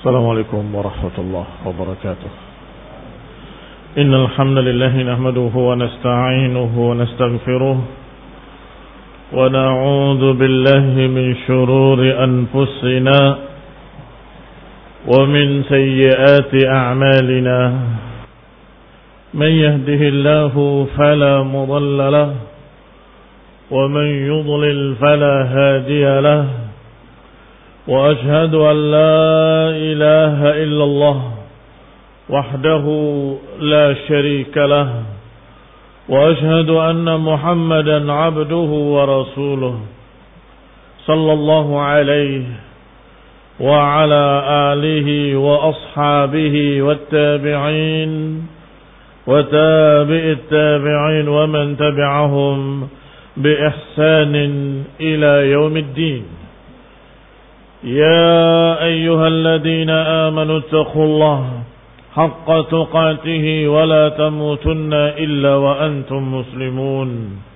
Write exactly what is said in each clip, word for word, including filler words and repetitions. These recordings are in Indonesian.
السلام عليكم ورحمة الله وبركاته. إن الحمد لله نحمده ونستعينه ونستغفره ونعوذ بالله من شرور أنفسنا ومن سيئات أعمالنا. من يهده الله فلا مضل له ومن يضلل فلا هادي له. وأشهد أن لا إله إلا الله وحده لا شريك له. وأشهد أن محمدا عبده ورسوله صلى الله عليه وعلى آله وأصحابه والتابعين وتابع التابعين ومن تبعهم بإحسان إلى يوم الدين. يا أيها الذين آمنوا اتقوا الله حق تقاته ولا تموتن إلا وأنتم مسلمون.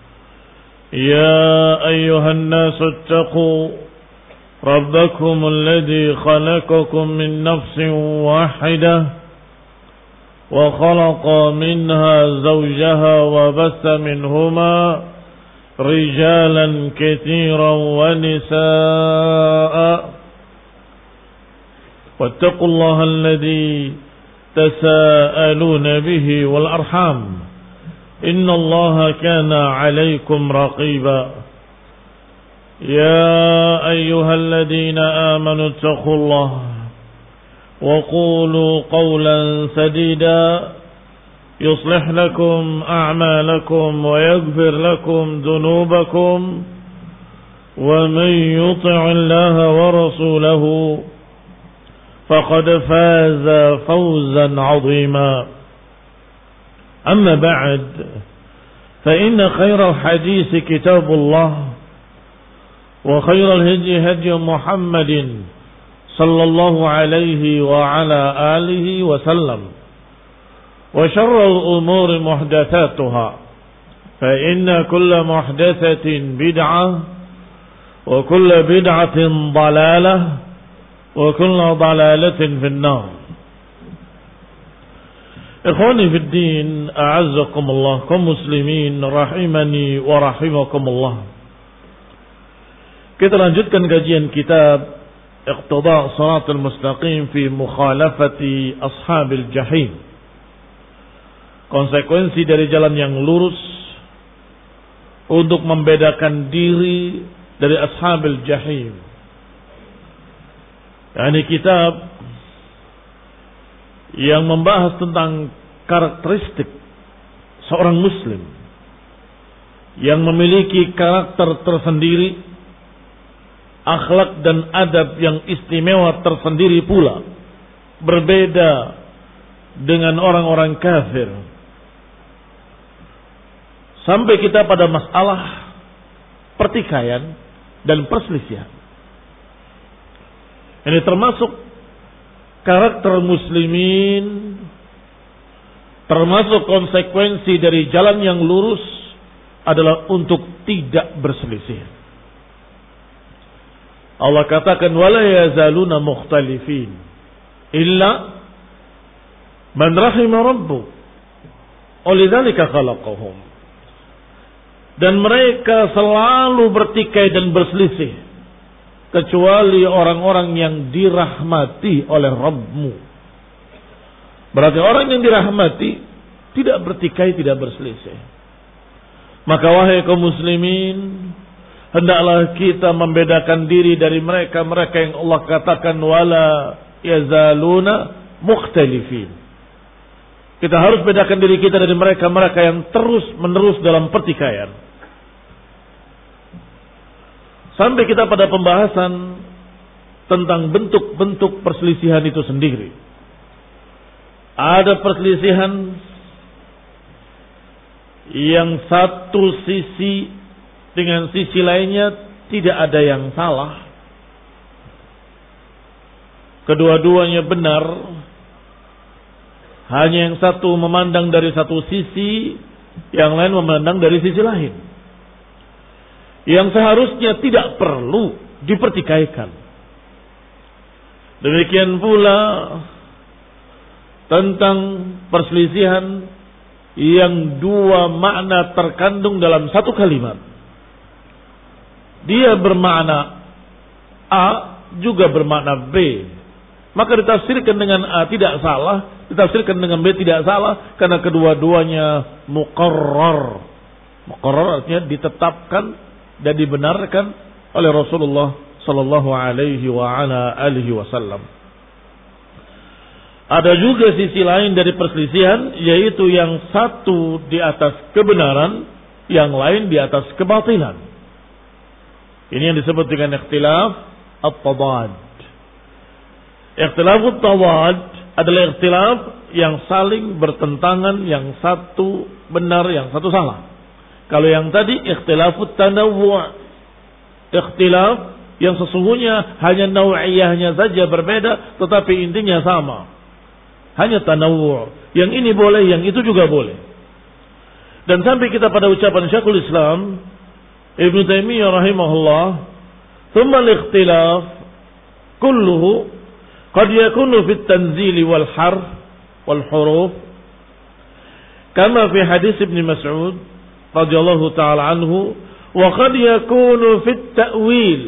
يا أيها الناس اتقوا ربكم الذي خلقكم من نفس واحدة وخلق منها زوجها وبث منهما رجالا كثيرا ونساء. واتقوا الله الذي تساءلون به والأرحام إن الله كان عليكم رقيبا. يا أيها الذين آمنوا اتقوا الله وقولوا قولا سديدا يصلح لكم أعمالكم ويغفر لكم ذنوبكم ومن يطع الله ورسوله فقد فاز فوزا عظيما. أما بعد فإن خير الحديث كتاب الله وخير الهدي هدي محمد صلى الله عليه وعلى آله وسلم وشر الأمور محدثاتها فإن كل محدثة بدعة وكل بدعة ضلالة وكل ضلالة في النار. إخواني في الدين أعزكم الله kaum muslimin rahimani wa rahimakumullah. Kita lanjutkan kajian kitab Iqtida' Shiratal Mustaqim fi Mukhalafati Ashabil Jahim. Konsekuensi dari jalan yang lurus untuk membedakan diri dari Ashabil Jahim. Ini kitab yang membahas tentang karakteristik seorang muslim yang memiliki karakter tersendiri, akhlak dan adab yang istimewa tersendiri pula, berbeda dengan orang-orang kafir. Sampai kita pada masalah pertikaian dan perselisihan. Ini termasuk karakter muslimin, termasuk konsekuensi dari jalan yang lurus adalah untuk tidak berselisih. Allah katakan wala yazaluna mukhtalifin illa man rahima rabbuk walidzalika khalaqahum. Dan mereka selalu bertikai dan berselisih kecuali orang-orang yang dirahmati oleh Rabbmu. Berarti orang yang dirahmati tidak bertikai, tidak berselisih. Maka wahai kaum muslimin, hendaklah kita membedakan diri dari mereka-mereka yang Allah katakan wala yazaluna mukhtalifin. Kita harus bedakan diri kita dari mereka-mereka yang terus menerus dalam pertikaian. Sampai kita pada pembahasan tentang bentuk-bentuk perselisihan itu sendiri. Ada perselisihan yang satu sisi dengan sisi lainnya tidak ada yang salah. Kedua-duanya benar. Hanya yang satu memandang dari satu sisi, yang lain memandang dari sisi lain. Yang seharusnya tidak perlu dipertikaikan. Demikian pula tentang perselisihan yang dua makna terkandung dalam satu kalimat. Dia bermakna A juga bermakna B. Maka ditafsirkan dengan A tidak salah, ditafsirkan dengan B tidak salah, karena kedua-duanya muqarrar. Muqarrar artinya ditetapkan dan dibenarkan oleh Rasulullah sallallahu alaihi wa ala alihi wasallam. Ada juga sisi lain dari perselisihan, yaitu yang satu di atas kebenaran, yang lain di atas kebatilan. Ini yang disebut dengan ikhtilaf at-tadad. Ikhtilaf at-tadad adalah ikhtilaf yang saling bertentangan, yang satu benar, yang satu salah. Kalau yang tadi ikhtilaf at-tanawwu', ikhtilaf yang sesungguhnya hanya nau'iyahnya saja berbeda, tetapi intinya sama. Hanya tanawwu'. Yang ini boleh, yang itu juga boleh. Dan sampai kita pada ucapan Syekhul Islam Ibnu Taimiyah rahimahullah, "Tsumma al-ikhtilaf kulluhu qad yakunu fi at-tanzil wal harf wal huruf kama fi hadis Ibnu Mas'ud radhiyallahu ta'ala anhu, wa qad yakunu fi at-ta'wil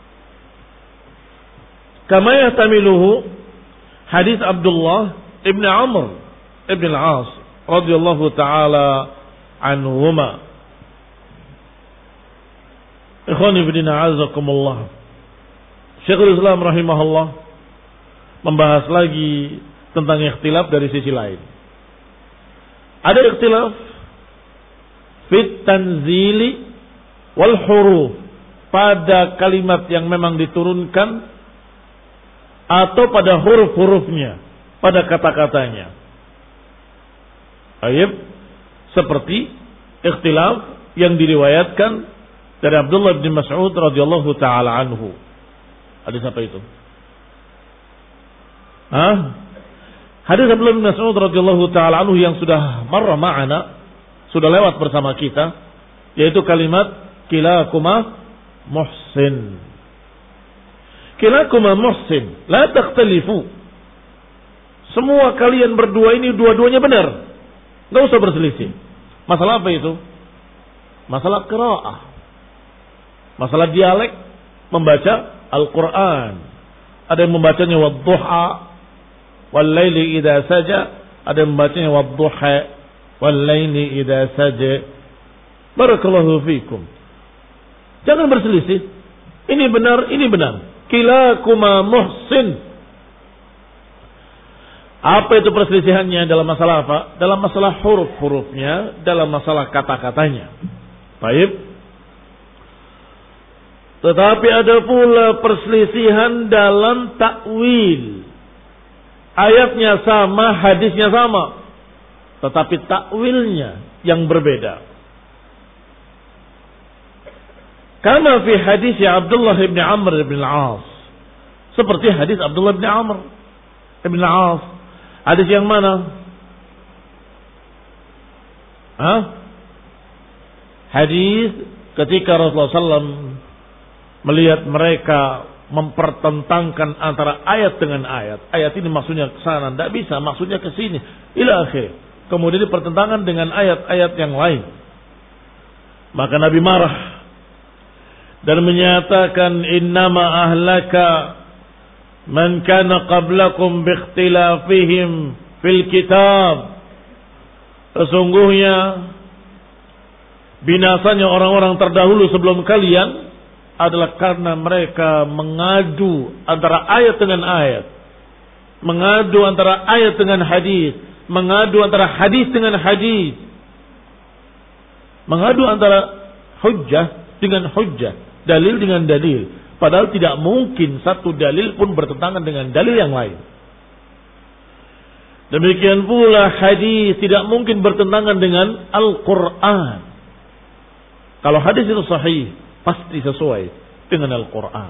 kama yahtamiluhu hadis Abdullah ibn Amr ibn al-As radhiyallahu ta'ala anhuma." Ikhwani fillah azakumullah. Syekhul Islam rahimahullah membahas lagi tentang ikhtilaf dari sisi lain. Ada ikhtilaf fit tanzili wal huruf, pada kalimat yang memang diturunkan atau pada huruf-hurufnya, pada kata-katanya. Ayat seperti ikhtilaf yang diriwayatkan dari Abdullah bin Mas'ud radhiyallahu taala anhu. Hadis apa itu? Hah? Hadis Abdullah bin Mas'ud radhiyallahu taala anhu yang sudah marra ma'ana, sudah lewat bersama kita, yaitu kalimat kilakuma muhsin. Kilakuma muhsin, la takhtalifu. Semua kalian berdua ini dua-duanya benar. Enggak usah berselisih. Masalah apa itu? Masalah qiraah. Masalah dialek membaca Al-Quran. Ada yang membacanya wadduha wal laili idza saja, ada yang membacanya wadduha wal laili idza saja. Barakallahu fikum. Jangan berselisih. Ini benar, ini benar. Kilakuma muhsin. Apa itu perselisihannya? Dalam masalah apa? Dalam masalah huruf-hurufnya, dalam masalah kata-katanya. Baik. Tetapi ada pula perselisihan dalam takwil. Ayatnya sama, hadisnya sama, tetapi takwilnya yang berbeda. Kama fi hadis Abdullah bin Amr bin al-As. Seperti hadis Abdullah bin Amr bin al-As. Hadis yang mana? Hah? Hadis ketika Rasulullah sallallahu alaihi wasallam melihat mereka mempertentangkan antara ayat dengan ayat. Ayat ini maksudnya ke sana, tidak bisa, maksudnya ke sini, ila akhir. Kemudian pertentangan dengan ayat-ayat yang lain. Maka Nabi marah dan menyatakan, innama ahlaka man kana qablakum biikhtilafihim fil kitab. Sesungguhnya binasanya orang-orang terdahulu sebelum kalian adalah karena mereka mengadu antara ayat dengan ayat, mengadu antara ayat dengan hadis, mengadu antara hadis dengan hadis, mengadu antara hujjah dengan hujjah, dalil dengan dalil, padahal tidak mungkin satu dalil pun bertentangan dengan dalil yang lain. Demikian pula hadis tidak mungkin bertentangan dengan Al-Quran. Kalau hadis itu sahih, pasti sesuai dengan Al-Quran.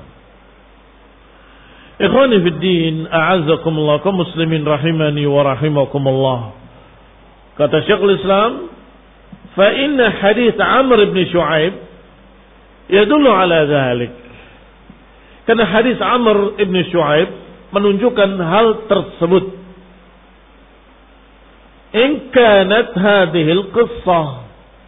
Ikhwani fid din, a'azzakumullah, kaum muslimin rahimani wa rahimakumullah. Kata Syekhul Islam, fa inna hadits Amr bin Shu'aib yadullu ala dhalik. Karena hadis Amr bin Shu'aib menunjukkan hal tersebut. In kanat hadhil qissah,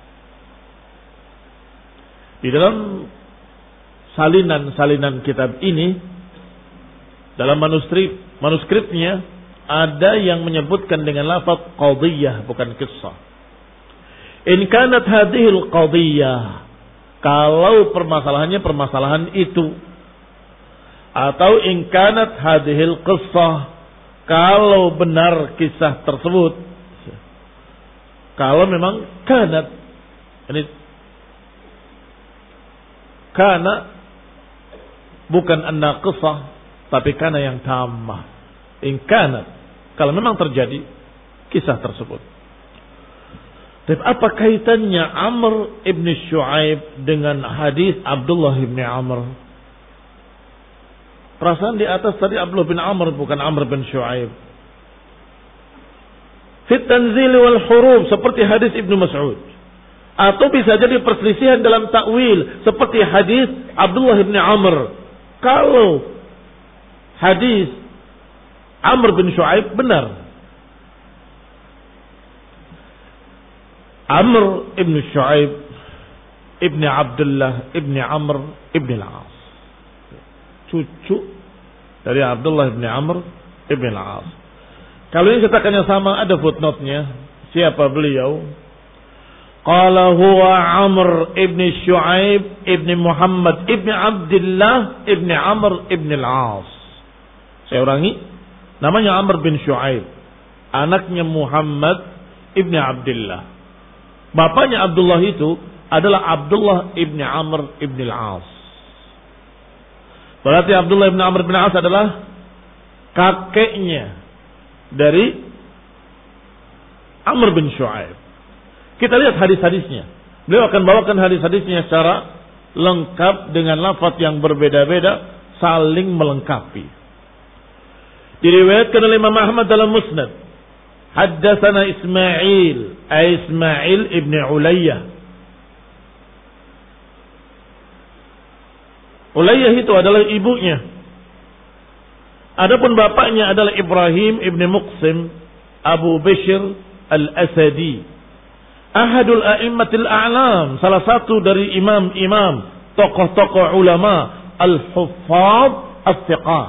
di dalam salinan-salinan kitab ini, dalam manuskrip manuskripnya ada yang menyebutkan dengan lafaz qadiyah, bukan qissah. In kanat hadhil qadiyah, kalau permasalahannya permasalahan itu, atau in kanat hadhil qissah, kalau benar kisah tersebut. Kalau memang kanat, ini kana bukan an-naqisah, tapi kana yang tamah. In kanat, kalau memang terjadi kisah tersebut. Tapi apa kaitannya Amr ibn Shu'aib dengan hadis Abdullah ibn Amr? Perasaan di atas tadi Abdullah bin Amr, bukan Amr bin Shu'aib. Fit tanzil wal huruf, seperti hadis Ibnu Mas'ud. Atau bisa jadi perselisihan dalam takwil, seperti hadis Abdullah bin Amr. Kalau hadis Amr bin Shu'aib benar, Amr ibn Shu'aib ibn Abdullah ibn Amr ibn al-As, cucu dari Abdullah ibn Amr ibn al-As. Kalau ini cetakannya sama, ada footnote-nya. Siapa beliau? Qala huwa Amr ibn Shu'aib ibn Muhammad ibn Abdullah ibn Amr ibn al-As. Saya ulangi, namanya Amr bin Shu'aib, anaknya Muhammad ibn Abdullah. Bapaknya Abdullah itu adalah Abdullah ibn Amr ibn al-As. Berarti Abdullah ibn Amr ibn al-As adalah kakeknya dari Amr bin Shu'aib. Kita lihat hadis-hadisnya. Beliau akan bawakan hadis-hadisnya secara lengkap dengan lafaz yang berbeda-beda, saling melengkapi. Diriwayatkan oleh Imam Ahmad dalam Musnad. Haddatsana Ismail, ay Ismail ibn Ulayyah. Ulayyah itu adalah ibunya. Adapun bapaknya adalah Ibrahim ibn Muqsim Abu Bishr al-Asadi, ahadul a'immatil a'lam, salah satu dari imam-imam, tokoh-tokoh ulama, al-huffaz as-siqah.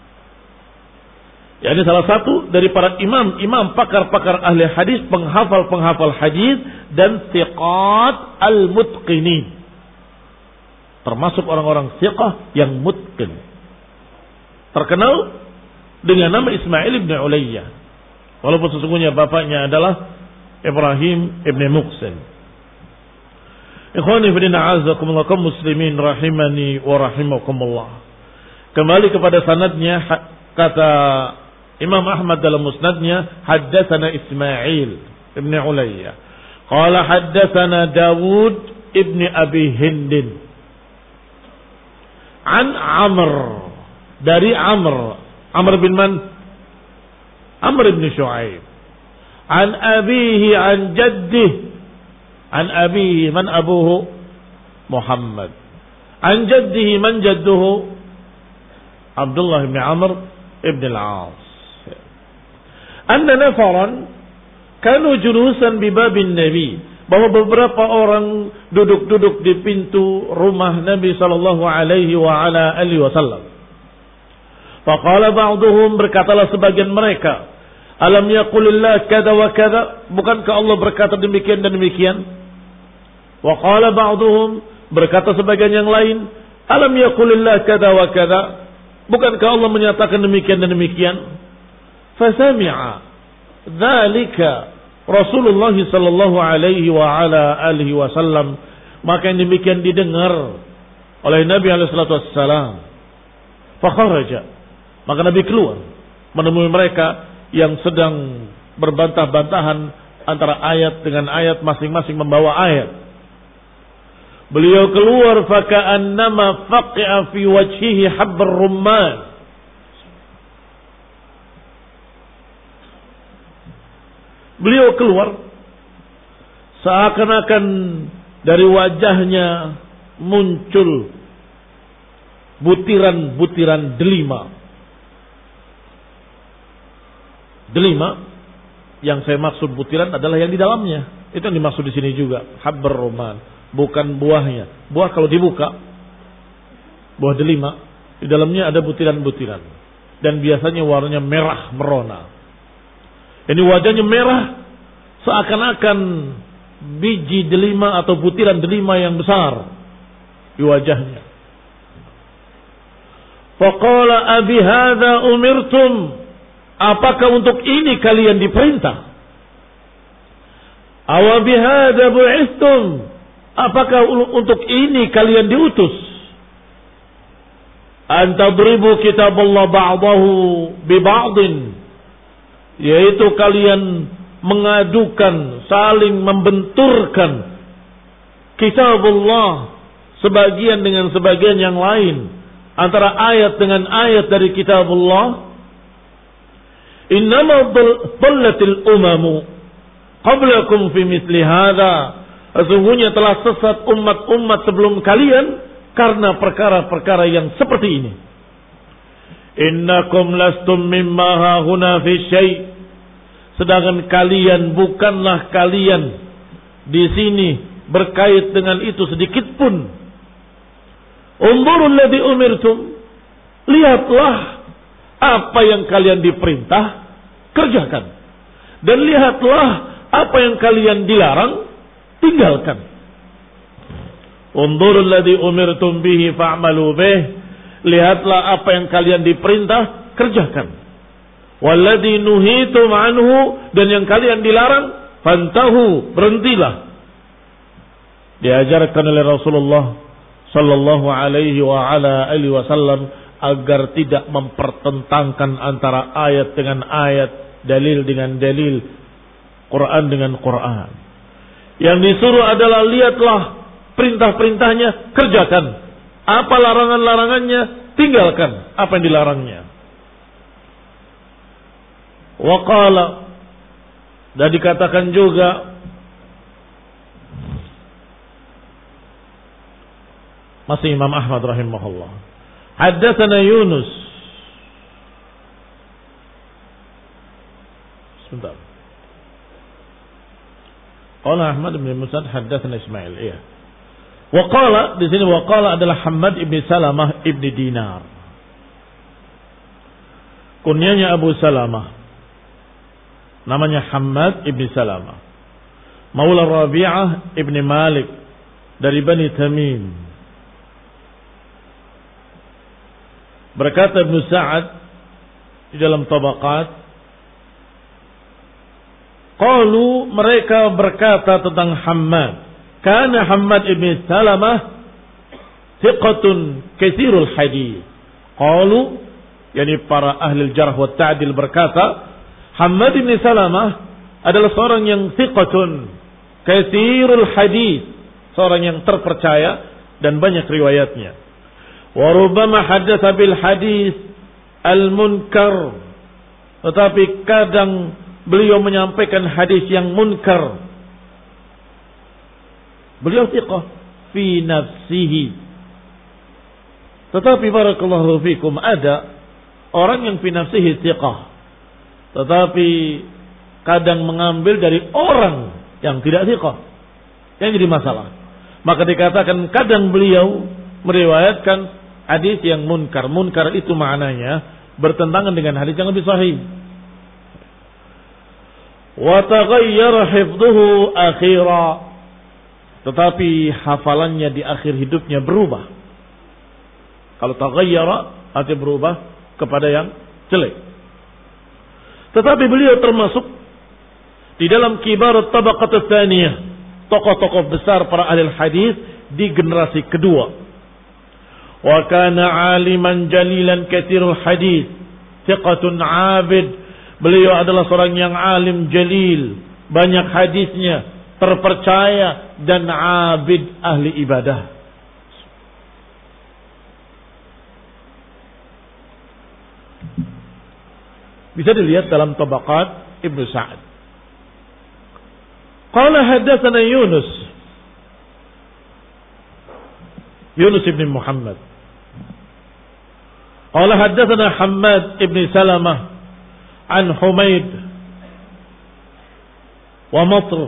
Yani salah satu dari para imam-imam, pakar-pakar ahli hadis, penghafal-penghafal hadis, dan siqat al-mutqinin, termasuk orang-orang siqah yang mutqin, terkenal dengan nama Ismail ibn Ulayyah, walaupun sesungguhnya bapaknya adalah Ibrahim ibn Muqsim. Ikhwani fillah, a'azzakumullah, kaum muslimin rahimani wa rahimakumullah. Kembali kepada sanadnya, kata Imam Ahmad dalam musnadnya, haddatsana Ismail ibn Ulayyah qala haddatsana Dawud ibn Abi Hindin an Amr, dari Amr, Amr bin man? Amr bin Shu'aib. An abihi an jaddih. An abihi, man abuhu? Muhammad. An jaddihi, man jadduhu? Abdullah bin Amr ibn al-As. Anna nafaran kanu julusan bi babin Nabi, bahwa beberapa orang duduk-duduk di pintu rumah Nabi sallallahu alaihi wa ala alihi wasallam. Faqala ba'duhum, berkatalah sebagian mereka, alam yaqulillah kada wa kada, bukankah Allah berkata demikian dan demikian? Wa qala ba'duhum, berkata sebagian yang lain, alam yaqulillah kada wa kada, bukankah Allah menyatakan demikian dan demikian? Fasami'a dzalika Rasulullah sallallahu alaihi wa ala alihi wasallam, maka yang demikian didengar oleh Nabi alaihi salatu wassalam. Fa kharaja, maka Nabi keluar menemui mereka yang sedang berbantah-bantahan antara ayat dengan ayat, masing-masing membawa ayat. Beliau keluar, faka'annama faqi'a fi wajhihi habbar rumman. Beliau keluar seakan-akan dari wajahnya muncul butiran-butiran delima. delima, yang saya maksud butiran adalah yang di dalamnya. Itu yang dimaksud di sini juga, habbar rumman, bukan buahnya. Buah kalau dibuka, buah delima, di dalamnya ada butiran-butiran dan biasanya warnanya merah merona. Ini wajahnya merah seakan-akan biji delima atau butiran delima yang besar di wajahnya. Faqala abi hadza umirtum, apakah untuk ini kalian diperintah? Aw bi hadza bu'istum, apakah untuk ini kalian diutus? An tadribu kitaballah ba'dahu bi ba'din, yaitu kalian mengadukan, saling membenturkan kitabullah sebagian dengan sebagian yang lain, antara ayat dengan ayat dari kitabullah. Innama dhallatil umamu qablakum fi mithli hadha, sesungguhnya telah sesat umat-umat sebelum kalian karena perkara-perkara yang seperti ini. Innakum lastum mimma hahuna fi syai', sedangkan kalian bukanlah kalian di sini berkait dengan itu sedikit pun. Unzurul ladzi umirtum, lihatlah apa yang kalian diperintah, kerjakan. Dan lihatlah apa yang kalian dilarang, tinggalkan. Unzurul ladzi umirtum bihi fa'malu bih, lihatlah apa yang kalian diperintah, kerjakan. Walladzi nuhitum anhu, dan yang kalian dilarang, fantahu, berhentilah. Diajarkan oleh Rasulullah sallallahu alaihi wa ala alihi wasallam agar tidak mempertentangkan antara ayat dengan ayat, dalil dengan dalil, Quran dengan Quran. Yang disuruh adalah lihatlah perintah-perintahnya, kerjakan. Apa larangan-larangannya, tinggalkan apa yang dilarangnya. Wa qala, dan dikatakan juga, masih Imam Ahmad rahimahullah, haddatsana Yunus, sebentar, qala Ahmad bin Musad haddatsana Ismail, iya. Wa qala, di sini wa qala adalah Hammad ibn Salamah ibn Dinar, kunyanya Abu Salamah, namanya Hammad ibn Salamah, maula Rabi'ah ibn Malik dari Bani Tamim. Berkata Ibn Sa'ad di dalam Tabaqat, qalu, mereka berkata tentang Hammad, kana Hammad ibn Salamah thiqatun katsirul hadis. Qalu, yani para ahli jarh wa ta'dil berkata, Hammad ibn Salamah adalah seorang yang thiqatun katsirul hadis, seorang yang terpercaya dan banyak riwayatnya. Wa rubbama haddatsa bil hadis al munkar, tetapi kadang beliau menyampaikan hadis yang munkar. Beliau thiqah fi nafsihi, tetapi barakallahu fikum ada orang yang fi nafsihi thiqah, tetapi kadang mengambil dari orang yang tidak thiqah, yang jadi masalah. Maka dikatakan kadang beliau meriwayatkan hadis yang munkar. Munkar itu maknanya bertentangan dengan hadis yang lebih sahih. Wa taghayyara hifdhuhu akhira, tetapi hafalannya di akhir hidupnya berubah. Kalau taghayyara artinya berubah kepada yang jelek. Tetapi beliau termasuk di dalam kibar tabaqat tsaniyah, tokoh-tokoh besar para ahli hadis di generasi kedua. Wa kana aliman jalilan katsirul hadis, thiqatun abid. Beliau adalah seorang yang alim jalil, banyak hadisnya, terpercaya dan abid, ahli ibadah. Bisa dilihat dalam Tabaqat Ibnu Sa'ad. Qala haddatsana Yunus, Yunus ibn Muhammad. Qala haddatsana Hammad ibn Salamah an Humaid wa Matr.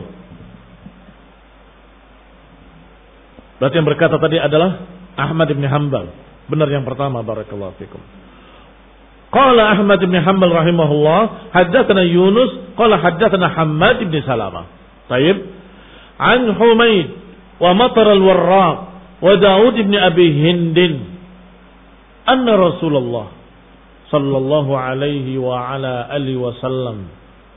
Berarti yang berkata tadi adalah Ahmad bin Hanbal. Benar yang pertama, barakallahu fikum. Qala Ahmad bin Hanbal rahimahullah, haddatsana Yunus, qala haddatsana Hammad bin Salamah. Baik. An Humaid wa Matr al-Warraq wa Daud bin Abi Hindin anna Rasulullah sallallahu alaihi wa ala alihi wasallam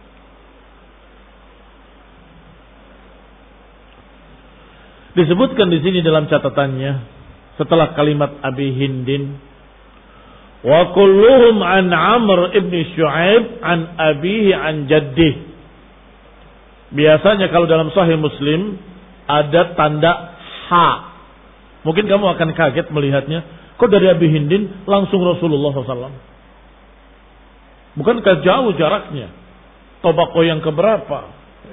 disebutkan di sini dalam catatannya setelah kalimat Abi Hindin wa kulluhum an Amr ibn Shu'aib an abihi an jaddih. Biasanya kalau dalam Sahih Muslim ada tanda ha. Mungkin kamu akan kaget melihatnya. Kok dari Abi Hindin langsung Rasulullah shallallahu alaihi wasallam? Bukankah jauh jaraknya? Tobako yang keberapa?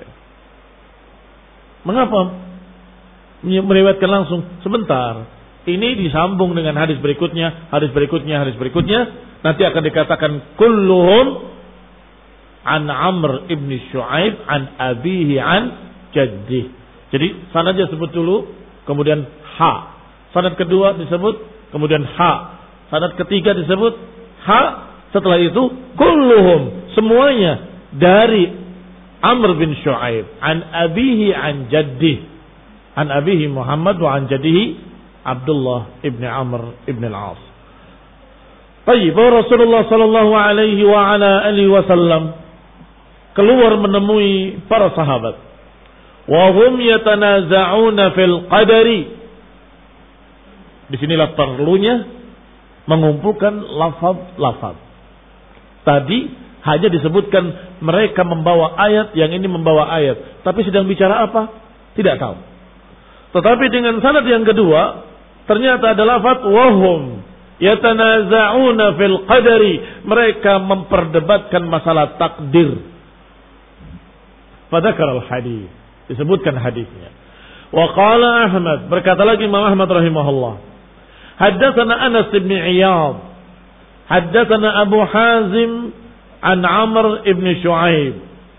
Mengapa meriwayatkan langsung? Sebentar. Ini disambung dengan hadis berikutnya, hadis berikutnya, hadis berikutnya. Nanti akan dikatakan kulluhum an Amr ibn Shu'aib an abihi an jaddih. Jadi sanadnya sebut dulu, kemudian ha. Sanad kedua disebut, kemudian ha. Sanad ketiga disebut ha. Setelah itu kulluhum, semuanya dari Amr bin Shu'aib an abihi an jaddih. An abihi Muhammad wa an jaddihi Abdullah ibn Amr ibn al-As. Baik, Rasulullah sallallahu alaihi wa ala alihi wasallam keluar menemui para sahabat. Wa hum yatanaza'una fil qadari. Disinilah perlunya mengumpulkan lafaz-lafaz. Tadi hanya disebutkan mereka membawa ayat, yang ini membawa ayat. Tapi sedang bicara apa? Tidak tahu. Tetapi dengan sanad yang kedua, ternyata ada lafaz wahum yatanaza'una fil qadari. Mereka memperdebatkan masalah takdir. Fadzakar al-hadits. Disebutkan hadisnya. Wa qala Ahmad, berkata lagi Imam Ahmad rahimahullah, haddatsana Anas bin Iyad, haddatsana Abu Hazim an Amr ibn Shu'aib.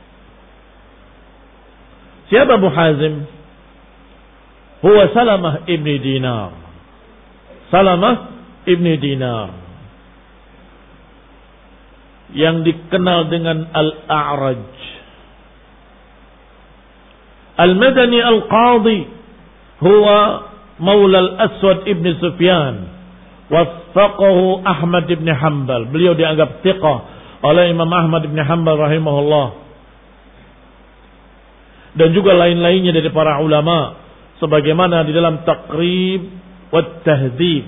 Siapa Abu Hazim? Huwa Salamah ibn Dinar. Salamah ibn Dinar yang dikenal dengan Al-A'raj. Al-Madani Al-Qadi huwa Maula Al-Aswad ibn Sufyan. Waffaqahu Ahmad ibn Hanbal. Beliau dianggap thiqah oleh Imam Ahmad ibn Hanbal rahimahullah. Dan juga lain-lainnya dari para ulama. Sebagaimana di dalam Taqrib wa Tahdhib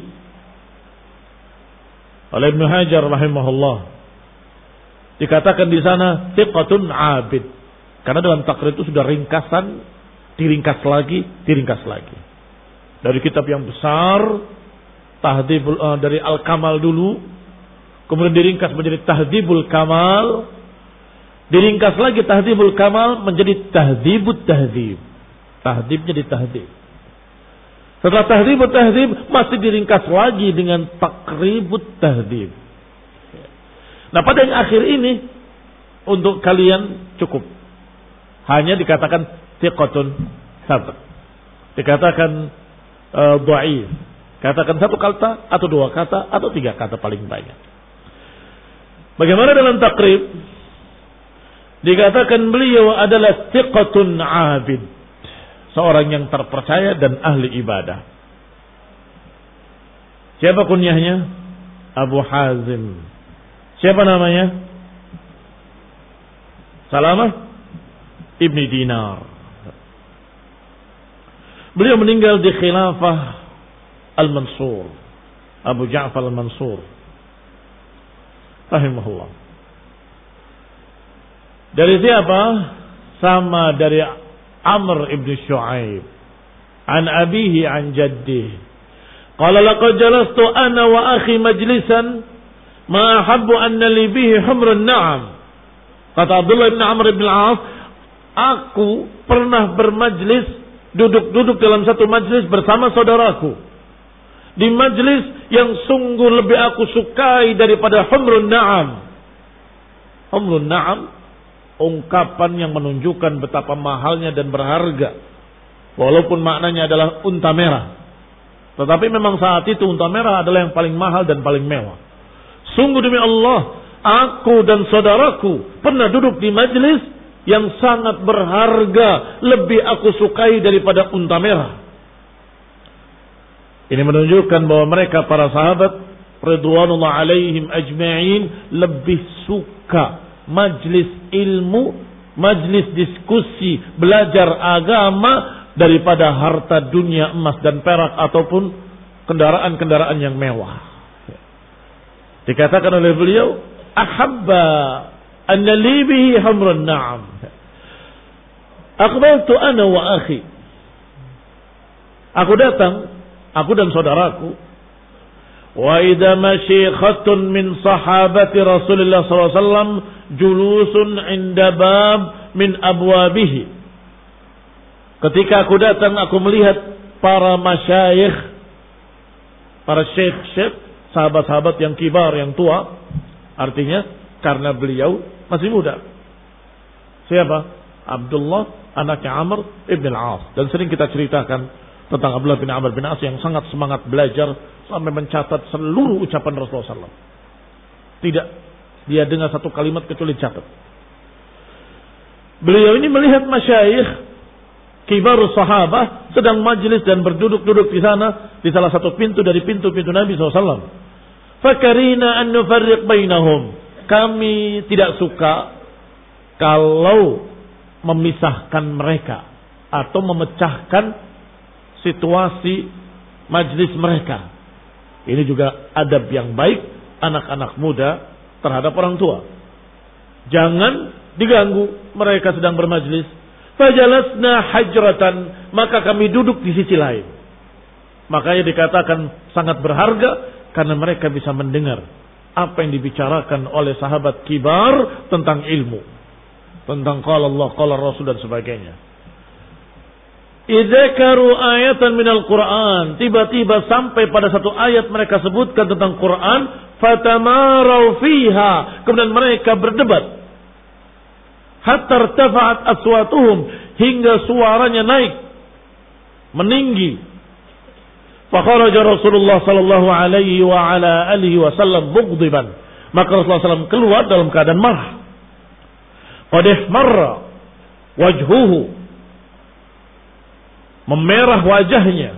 oleh Ibnu Hajar rahimahullah. Dikatakan di sana thiqatun abid. Karena dalam Taqrib itu sudah ringkasan, diringkas lagi, diringkas lagi. Dari kitab yang besar, Tahdhibul uh, dari Al-Kamal dulu, kemudian diringkas menjadi Tahdhibul Kamal, diringkas lagi Tahdhibul Kamal menjadi Tahdhibut Tahdhib. Tahdhibnya di tahdhib. Setelah Tahdhibut Tahdhib masih diringkas lagi dengan Taqribut Tahdhib. Nah, pada yang akhir ini untuk kalian cukup. Hanya dikatakan thiqatun sabt. Dikatakan uh, dhaif. Katakan satu kata atau dua kata atau tiga kata paling banyak. Bagaimana dalam Taqrib? Dikatakan beliau adalah thiqatun abid. Seorang yang terpercaya dan ahli ibadah. Siapa kunyahnya? Abu Hazim. Siapa namanya? Salamah ibn Dinar. Beliau meninggal di khilafah Al-Mansur, Abu Ja'far Al-Mansur rahimahullah. Dari siapa? Sama dari Amr ibn Shu'aib an abihi an jaddih. Qala laqad jalastu ana wa akhi majlisan ma ahabbu anna li bihi humrun na'am. Kata Abdullah ibn Amr ibn al-As, aku pernah bermajlis, duduk-duduk dalam satu majlis bersama saudaraku. Di majlis yang sungguh lebih aku sukai daripada humrun na'am. Amrun na'am, ungkapan yang menunjukkan betapa mahalnya dan berharga. Walaupun maknanya adalah unta merah. Tetapi memang saat itu unta merah adalah yang paling mahal dan paling mewah. Sungguh demi Allah, aku dan saudaraku pernah duduk di majelis yang sangat berharga, lebih aku sukai daripada unta merah. Ini menunjukkan bahwa mereka para sahabat ridwanullah alaihim ajma'in lebih suka majlis ilmu, majlis diskusi, belajar agama daripada harta dunia emas dan perak ataupun kendaraan-kendaraan yang mewah. Dikatakan oleh beliau, ahabba anna li bihi hamrun na'am. Aqbaltu ana wa akhi. Aku datang, aku dan saudaraku. Wa idza masyikhatun min sahabati Rasulullah sallallahu alaihi wasallam julusun 'inda bab min abwabihi. Ketika aku datang, aku melihat para masyayikh, para syekh-syekh, sahabat-sahabat yang kibar, yang tua. Artinya karena beliau masih muda. Siapa? Abdullah, anaknya Amr ibn al-As. Dan sering kita ceritakan tentang Abdullah bin Amr bin As yang sangat semangat belajar sampai mencatat seluruh ucapan Rasulullah sallallahu alaihi wasallam. Tidak dia dengar satu kalimat kecuali catat. Beliau ini melihat masyayikh kibar sahabah sedang majlis dan berduduk-duduk di sana di salah satu pintu dari pintu-pintu Nabi sallallahu alaihi wasallam. Fakarina an nufarriq bainahum. Kami tidak suka kalau memisahkan mereka atau memecahkan situasi majlis mereka. Ini juga adab yang baik anak-anak muda terhadap orang tua. Jangan diganggu mereka sedang bermajlis. Fajalasna hajratan, maka kami duduk di sisi lain. Makanya dikatakan sangat berharga karena mereka bisa mendengar apa yang dibicarakan oleh sahabat kibar tentang ilmu, tentang qala Allah, qala Rasul dan sebagainya. Idzakaru ayatan minal Quran, tiba-tiba sampai pada satu ayat mereka sebutkan tentang Quran, fatamarau fiha, kemudian mereka berdebat. Hatta irtafa'at aswatuhum, hingga suaranya naik, meninggi. Fakharaja Rasulullah sallallahu alaihi wa ala alihi wasallam mughdiban. Maka Rasulullah sallallahu alaihi wasallam keluar dalam keadaan marah. Qad ihmarra wajhuhu, memerah wajahnya.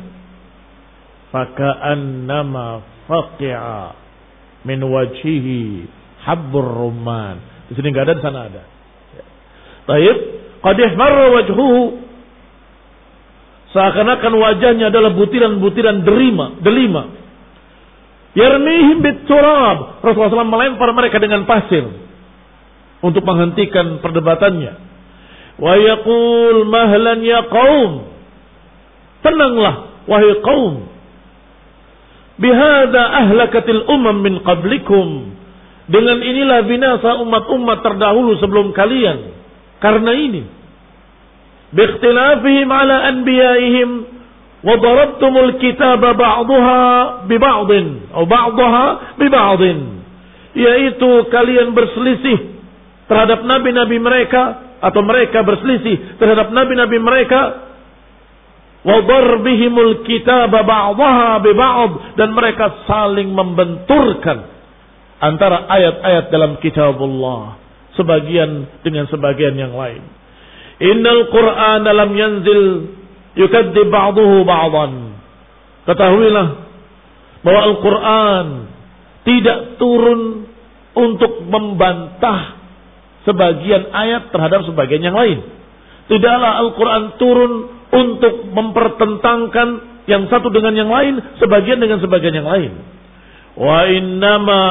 Faka'annama faqi'a min wajhihi habbur rumman. Di sini enggak ada, di sana ada. Baik, qad ihmarra wajhuhu, seakan-akan wajahnya adalah butiran-butiran delima, delima. Yarmihim bit-turab. Rasulullah sallallahu alaihi wasallam melempar mereka dengan pasir untuk menghentikan perdebatannya. Wa yaqul mahlan ya qaum, tenanglah wahai kaum. Bihadza ahlakatil umam min qablikum, dengan inilah binasa umat-umat terdahulu sebelum kalian. Karena ini biikhtilafihim ala anbiyaihim wa darabtumul kitaba ba'daha bi ba'din atau ba'daha bi ba'din, yaitu kalian berselisih terhadap nabi-nabi mereka atau mereka berselisih terhadap nabi-nabi mereka, wa darbihimul kitaba ba'daha bi ba'd, dan mereka saling membenturkan antara ayat-ayat dalam kitabullah sebagian dengan sebagian yang lain. Innal Qur'an lam yanzil yukadzib ba'dahu ba'dan. Ketahuilah bahwa Al-Quran tidak turun untuk membantah sebagian ayat terhadap sebagian yang lain. Tidaklah Al-Quran turun untuk mempertentangkan yang satu dengan yang lain, sebagian dengan sebagian yang lain. Wa innama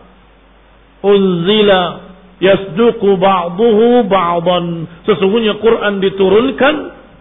unzila yasduqu ba'duhu ba'dan. Sesungguhnya Quran diturunkan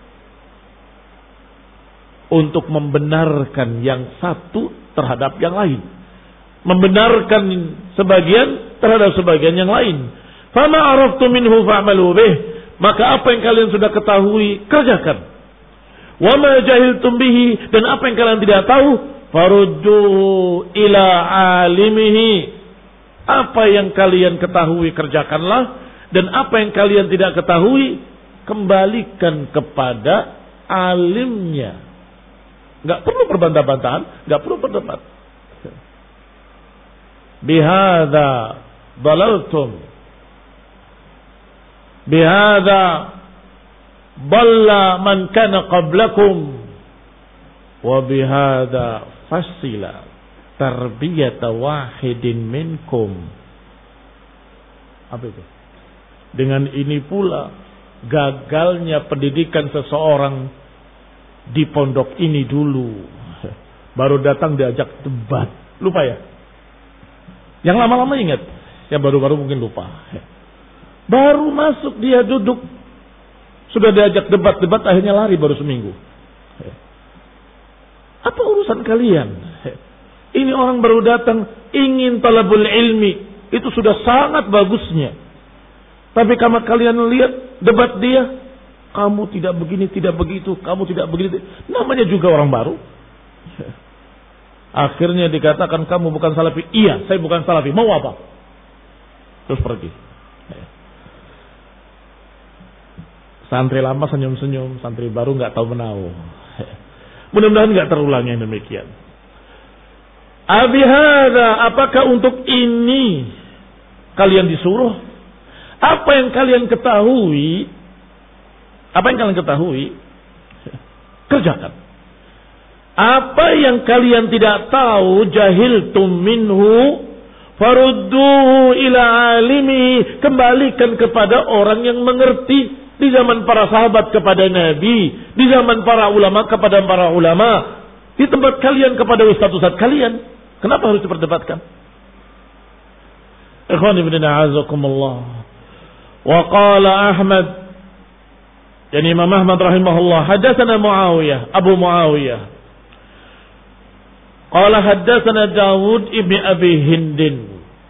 untuk membenarkan yang satu terhadap yang lain, membenarkan sebagian terhadap sebagian yang lain. Fama araftu minhu fa'malu bih, maka apa yang kalian sudah ketahui kerjakan. Wa ma jahiltum bihi, dan apa yang kalian tidak tahu farudduhu ila alimihi, Apa yang kalian ketahui kerjakanlah, dan apa yang kalian tidak ketahui kembalikan kepada alimnya. Enggak perlu perbantah-bantahan, enggak perlu berdebat. Bihadza dalaltum, bihadza dhalla man kana qablakum, wa bihadza fasila tarbiyata wahidin minkum. Apa itu? Dengan ini pula gagalnya pendidikan seseorang di pondok ini dulu. Baru datang diajak debat. Lupa ya? Yang lama-lama ingat. Yang baru-baru mungkin lupa. Baru masuk dia duduk. Sudah diajak debat-debat, akhirnya lari baru seminggu. Apa urusan kalian? Ini orang baru datang, ingin talabul ilmi. Itu sudah sangat bagusnya. Tapi kalau kalian lihat debat dia, kamu tidak begini, tidak begitu, kamu tidak begitu. Namanya juga orang baru. Akhirnya dikatakan kamu bukan salafi. Iya, saya bukan salafi. Mau apa? Terus pergi. Santri lama senyum-senyum, santri baru nggak tahu menau. Mudah-mudahan nggak terulang yang demikian. Abihada, apakah untuk ini kalian disuruh? Apa yang kalian ketahui, apa yang kalian ketahui, kerjakan. Apa yang kalian tidak tahu, jahiltum minhu, farudduhu ila alimi, kembalikan kepada orang yang mengerti. Di zaman para sahabat kepada Nabi, di zaman para ulama kepada para ulama, di tempat kalian kepada ustaz-ustaz kalian. Kenapa harus diperdebatkan? Ikhwan ibn a'azakumullah. Wa qala Ahmad, yani Imam Ahmad rahimahullah, hadatsana Muawiyah, Abu Muawiyah. Qala hadatsana Dawud ibn Abi Hindin.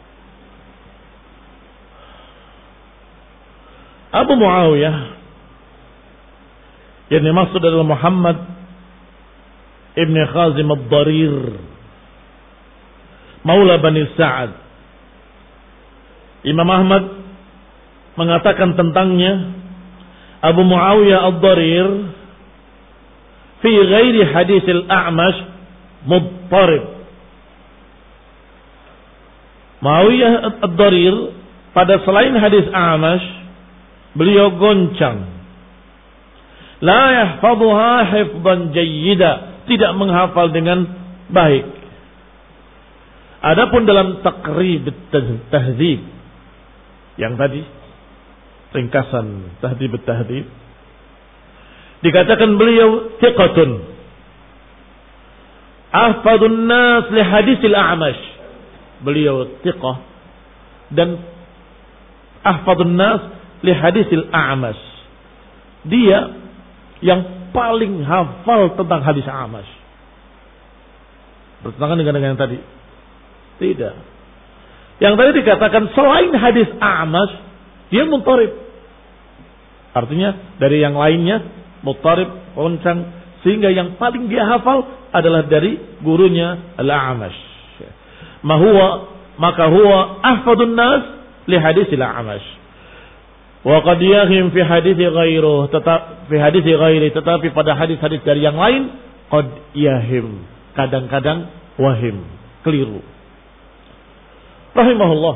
Abu Muawiyah, yani maksud adalah Muhammad ibn Khazim ad-Darir, Maula Bani Sa'ad. Imam Ahmad mengatakan tentangnya, Abu Muawiyah ad-Darir fi ghairi hadis al-A'mash mudtarib. Muawiyah ad-Darir pada selain hadis A'mash, beliau goncang. La yahfadhuha hifdhan jayyida, tidak menghafal dengan baik. Adapun dalam Taqrib at-Tahdzib yang tadi, ringkasan Tahdhib at-Tahdhib, dikatakan beliau thiqatun ahfadun nas li hadisil A'mash. Beliau thiqah dan ahfadun nas li hadisil A'mash. Dia yang paling hafal tentang hadis A'mash. Bertentangan dengan yang tadi? Tidak. Yang tadi dikatakan selain hadis A'mash, dia muttarib. Artinya dari yang lainnya muttarib, goncang, sehingga yang paling dia hafal adalah dari gurunya Al-A'mash. Mahuwa, maka huwa ahfadun nas li hadisil A'mash. Wa qad yahim fi hadithi ghairuh, tetap fi hadithi ghairi, tetapi pada hadis-hadis dari yang lain qad yahim, kadang-kadang wahim, keliru. Rahimahullah.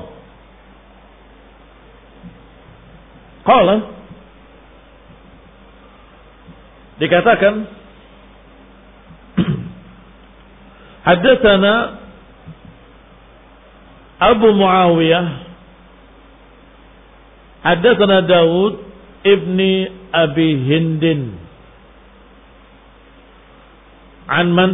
Qala, dikatakan haddatsana Abu Muawiyah, haddatsana Dawud ibni Abi Hindin, an man?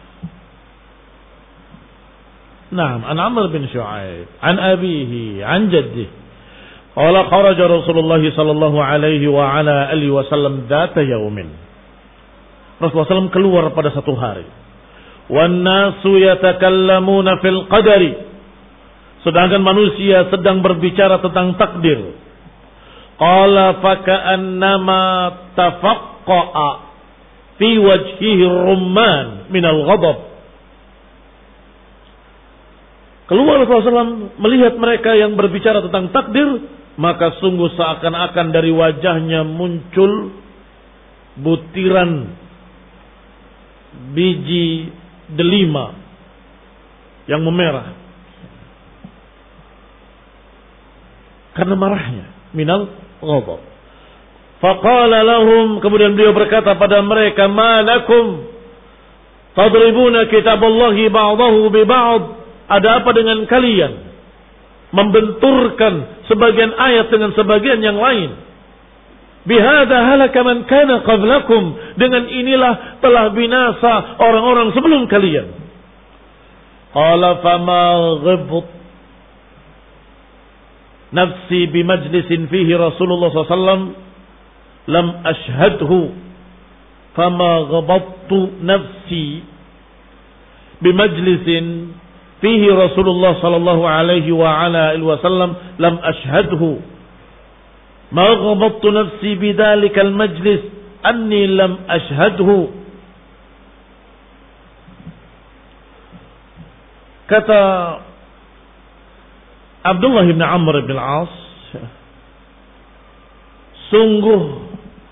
Naam, an Amr bin Shu'aib, an abihi, an jaddihi. Qala kharaja Rasulullah sallallahu alaihi wa ala alihi wasallam dzata yaumin. Rasulullah sallallahu alaihi wasallam keluar pada satu hari. Wan nasu yatakallamuna fil qadari. Sedangkan manusia sedang berbicara tentang takdir. Qala faka'annama tafaqqa'a fi wajhihi rumman min al-ghadab. keluar Rasulullah shallallahu alaihi wasallam melihat mereka yang berbicara tentang takdir, maka sungguh seakan-akan dari wajahnya muncul butiran biji delima yang memerah karena marahnya, minal ghadab. Faqala lahum, kemudian beliau berkata pada mereka, ma lakum tadribuna kitaballahi ba'dahu bi ba'd, ada apa dengan kalian membenturkan sebagian ayat dengan sebagian yang lain? Bihadza halaka man kana qablakum, dengan inilah telah binasa orang-orang sebelum kalian. Qala fama ghibt nafsi bi majlisin fihi Rasulullah sallallahu alaihi wasallam lam ashhadhu, fama ghabattu nafsi bi majlisin fihi Rasulullah sallallahu alaihi wa ala alihi wasallam lam ashhadhu, ma ghabattu nafsi bidzalika al-majlis anni lam ashhadhu. Kata Abdullah bin Amr bin Al-As, sungguh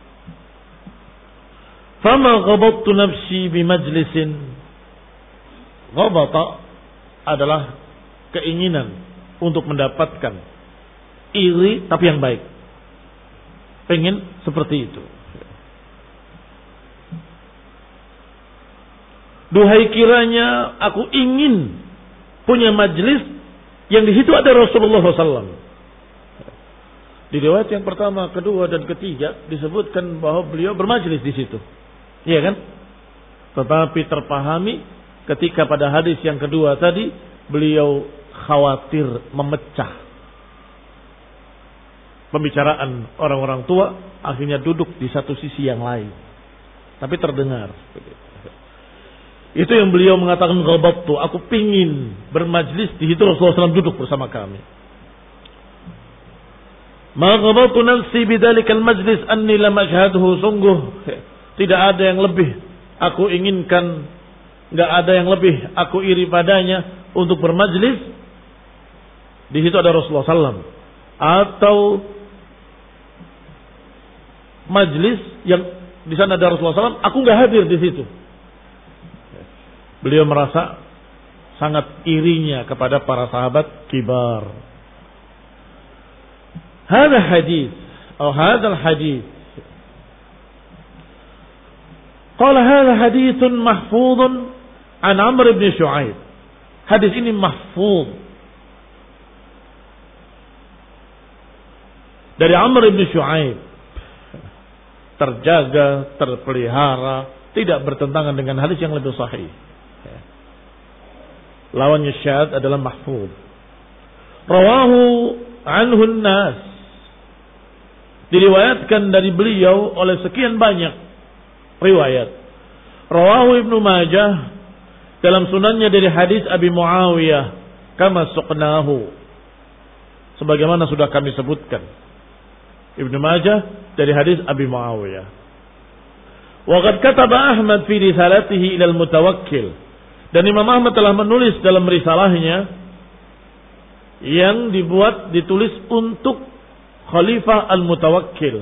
fama ghabattu nafsi bi majlisin, ghabata adalah keinginan untuk mendapatkan iri tapi yang baik, pengen seperti itu. Duhai kiranya aku ingin punya majlis yang di situ ada Rasulullah sallallahu alaihi wasallam. Di riwayat yang pertama, kedua dan ketiga disebutkan bahwa beliau bermajlis di situ, iya kan? Tetapi terpahami ketika pada hadis yang kedua tadi beliau khawatir memecah pembicaraan orang-orang tua, akhirnya duduk di satu sisi yang lain, tapi terdengar. Itu yang beliau mengatakan ghabattu, aku pingin bermajlis di situ Rasulullah sallallahu alaihi wasallam duduk bersama kami. Ma ghabattu nafsi bidzalikal majlis anni lam ashhadhu, sungguh tidak ada yang lebih aku inginkan, enggak ada yang lebih aku iri padanya untuk bermajlis di situ ada Rasulullah sallallahu alaihi wasallam, atau majlis yang di sana ada Rasulullah sallallahu alaihi wasallam, aku enggak hadir di situ. Beliau merasa sangat irinya kepada para sahabat kibar. Hadha hadis atau hadal hadis, qala hadha haditsun mahfudun an Amr bin Shu'aib. Hadis ini mahfuz dari Amr bin Shu'aib, terjaga, terpelihara, tidak bertentangan dengan hadis yang lebih sahih. Lawannya syad adalah mahfuz. Rawahu anhu an-nas, diriwayatkan dari beliau oleh sekian banyak riwayat. Rawahu Ibnu Majah dalam sunannya dari hadis Abi Muawiyah kama suqnahu, sebagaimana sudah kami sebutkan. Ibnu Majah dari hadis Abi Muawiyah. Wa qad kataba Ahmad fi risalatihi ila al-Mutawakkil, dan Imam Ahmad telah menulis dalam risalahnya yang dibuat ditulis untuk Khalifah Al-Mutawakkil,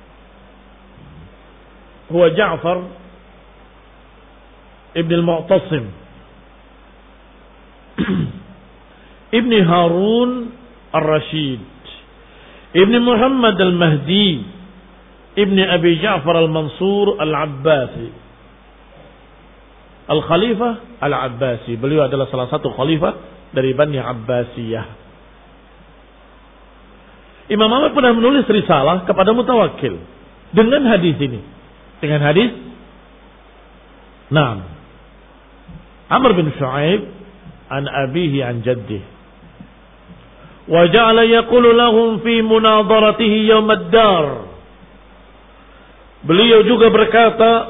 huwa Ja'far Ibn Al-Mu'tasim Ibn Harun Ar-Rashid Ibn Muhammad Al-Mahdi Ibn Abi Ja'far Al-Mansur Al-Abbasi Al-Khalifah Al-Abbasi. Beliau adalah salah satu khalifah dari Bani Abbasiyah. Imam Ahmad pernah menulis risalah kepada Mutawakkil dengan hadis ini. Dengan hadis Naam Amr bin Shu'aib an abihi an jaddih. Wa ja'ala yaqulu lahum fi munadaratihi yawm ad-dar. Beliau juga berkata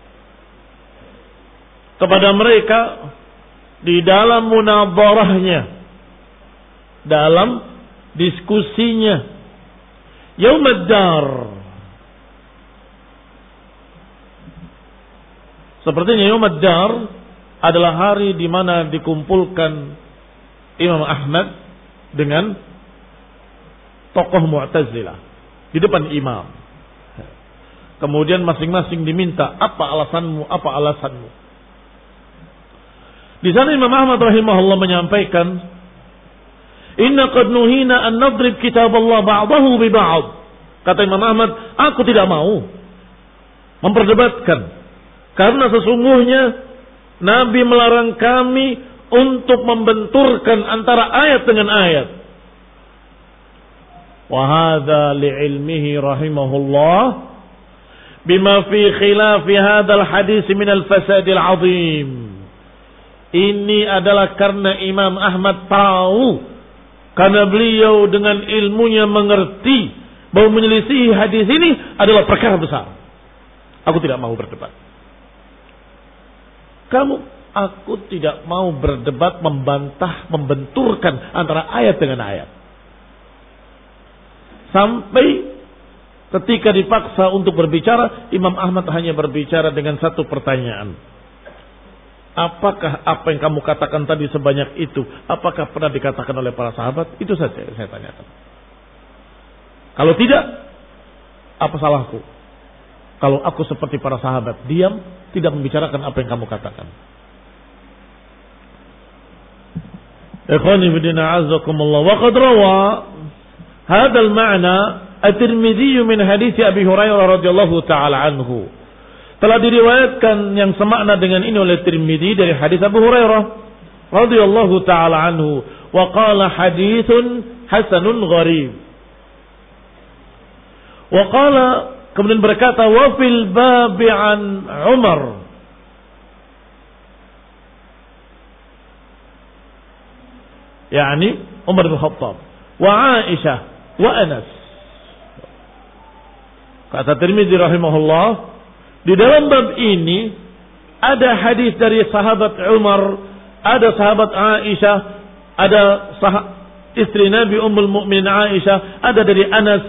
kepada mereka di dalam munadarahnya, dalam diskusinya, yaum ad-dar. Sepertinya yaum ad-dar adalah hari di mana dikumpulkan Imam Ahmad dengan tokoh Mu'tazilah di depan imam. Kemudian masing-masing diminta, apa alasanmu, apa alasanmu. Di sana Imam Ahmad rahimahullah menyampaikan, inna qad nuhina an nadrib kitab Allah ba'dahu bi ba'd. Kata Imam Ahmad, aku tidak mau memperdebatkan, karena sesungguhnya Nabi melarang kami untuk membenturkan antara ayat dengan ayat. Wa hadza li'ilmihi rahimahullah bima fi khilaf hadzal hadis min al-fasad al-'azim. Ini adalah karena Imam Ahmad tahu, karena beliau dengan ilmunya mengerti bahwa menyelisihi hadis ini adalah perkara besar. Aku tidak mau berdebat. Kamu, aku tidak mau berdebat, membantah, membenturkan antara ayat dengan ayat. Sampai ketika dipaksa untuk berbicara, Imam Ahmad hanya berbicara dengan satu pertanyaan. Apakah apa yang kamu katakan tadi sebanyak itu, apakah pernah dikatakan oleh para sahabat? Itu saja yang saya tanyakan. Kalau tidak, apa salahku? Kalau aku seperti para sahabat, diam, tidak membicarakan apa yang kamu katakan. Ikhwani bidina azakumullah. Wa qad rawa hadzal ma'na at-Tirmidzi min hadits Abi Hurairah radhiyallahu taala anhu. Telah diriwayatkan yang semakna dengan ini oleh Tirmidzi dari hadis Abu Hurairah radhiyallahu taala anhu, wa qala haditsun hasanun gharib. Wa qala, kemudian berkata, wa fil babi an Umar. Yani Umar bin Khattab wa Aisyah wa Anas. Kata Tirmidzi rahimahullah, di dalam bab ini ada hadis dari sahabat Umar, ada sahabat Aisyah, ada sah- istri Nabi Ummul Mukminin Aisyah, ada dari Anas.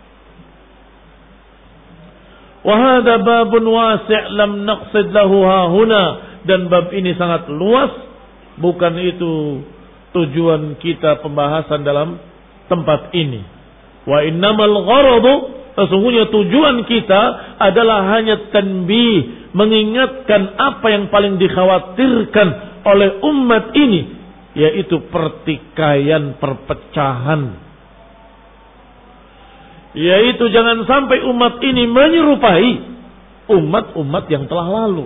Wa hadha babun wasi' lam naqsid lahu hahuna, dan bab ini sangat luas, bukan itu tujuan kita pembahasan dalam tempat ini. Wa innamal gharadu, sesungguhnya tujuan kita adalah hanya tanbih, mengingatkan apa yang paling dikhawatirkan oleh umat ini, yaitu pertikaian, perpecahan. Yaitu jangan sampai umat ini menyerupai umat-umat yang telah lalu.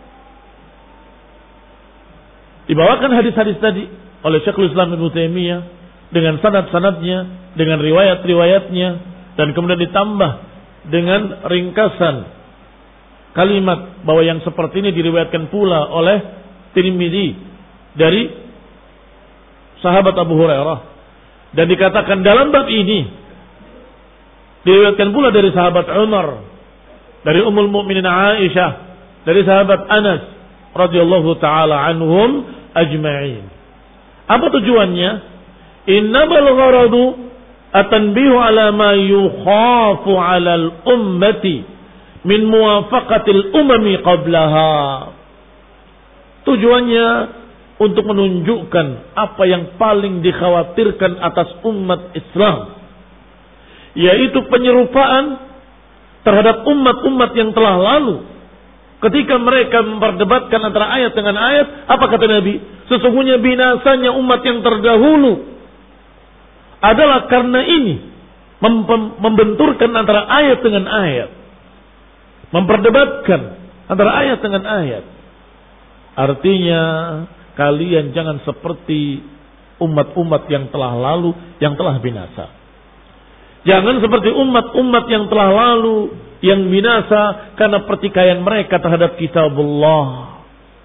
Dibawakan hadis-hadis tadi oleh Syekhul Islam Ibnu Taimiyah dengan sanad-sanadnya, dengan riwayat-riwayatnya, dan kemudian ditambah dengan ringkasan kalimat bahwa yang seperti ini diriwayatkan pula oleh Tirmidzi dari sahabat Abu Hurairah, dan dikatakan dalam bab ini diriwayatkan pula dari sahabat Umar, dari Ummul Mukminin Aisyah, dari sahabat Anas radhiyallahu taala anhum ajma'in. Apa tujuannya? Innamal gharadu at-tanbihu ala ma yukhafu 'ala al-ummati min muwafaqatil umami qablaha. Tujuannya untuk menunjukkan apa yang paling dikhawatirkan atas umat Islam, yaitu penyerupaan terhadap umat-umat yang telah lalu. Ketika mereka memperdebatkan antara ayat dengan ayat, apa kata Nabi? Sesungguhnya binasanya umat yang terdahulu adalah karena ini, mem- membenturkan antara ayat dengan ayat, memperdebatkan antara ayat dengan ayat. Artinya kalian jangan seperti umat-umat yang telah lalu, yang telah binasa. Jangan seperti umat-umat yang telah lalu, yang binasa karena pertikaian mereka terhadap kitabullah.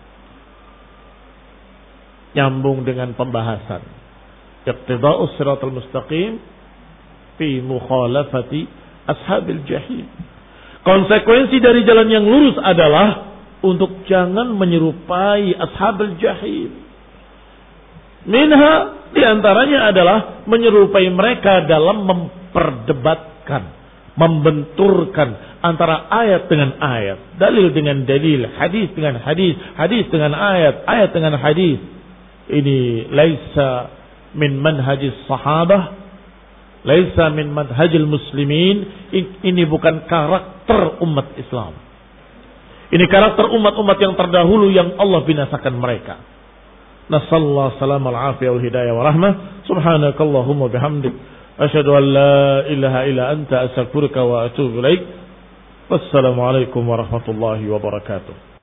Nyambung dengan pembahasan iqtida'us siratal mustaqim fi mukhalafati ashabil jahim. Konsekuensi dari jalan yang lurus adalah untuk jangan menyerupai ashabil jahim. Minha, diantaranya adalah menyerupai mereka dalam memperdebatkan, membenturkan antara ayat dengan ayat, dalil dengan dalil, hadis dengan hadis, hadis dengan ayat, ayat dengan hadis. Ini laisa min manhajis sahabah, laisa min manhajil muslimin. Ini bukan karakter umat Islam. Ini karakter umat-umat yang terdahulu yang Allah binasakan mereka. Nasallahu salamal afiyah wal hidayah wa rahmah. Subhanakallahumma bihamdik asyhadu an la ilaha illa anta astaghfiruka wa atubu ilaik. Wassalamualaikum warahmatullahi wabarakatuh.